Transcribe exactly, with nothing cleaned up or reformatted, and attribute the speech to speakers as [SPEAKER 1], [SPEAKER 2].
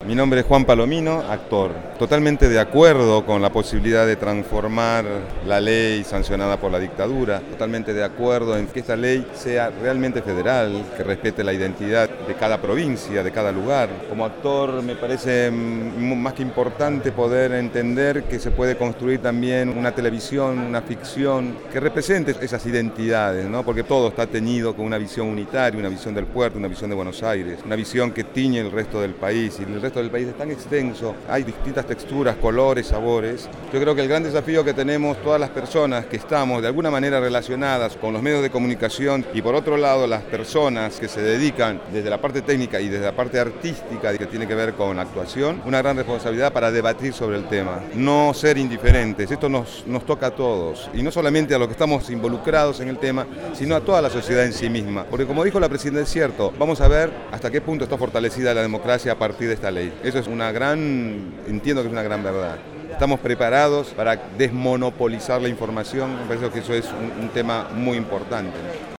[SPEAKER 1] Mi nombre es Juan Palomino, actor. Totalmente de acuerdo con la posibilidad de transformar la ley sancionada por la dictadura. Totalmente de acuerdo en que esta ley sea realmente federal, que respete la identidad de cada provincia, de cada lugar. Como actor me parece más que importante poder entender que se puede construir también una televisión, una ficción que represente esas identidades, ¿no? Porque todo está teñido con una visión unitaria, una visión del puerto, una visión de Buenos Aires, una visión que tiñe el resto del país, y el resto del país es tan extenso, hay distintas texturas, colores, sabores. Yo creo que el gran desafío que tenemos todas las personas que estamos de alguna manera relacionadas con los medios de comunicación, y por otro lado las personas que se dedican desde la parte técnica y desde la parte artística que tiene que ver con la actuación, una gran responsabilidad para debatir sobre el tema, no ser indiferentes. Esto nos, nos toca a todos, y no solamente a los que estamos involucrados en el tema, sino a toda la sociedad en sí misma, porque como dijo la presidenta, es cierto, vamos a ver hasta qué punto está fortalecida la democracia a partir de esta ley. Eso es una gran, entiendo que es una gran verdad. Estamos preparados para desmonopolizar la información, me parece que eso es un, un tema muy importante.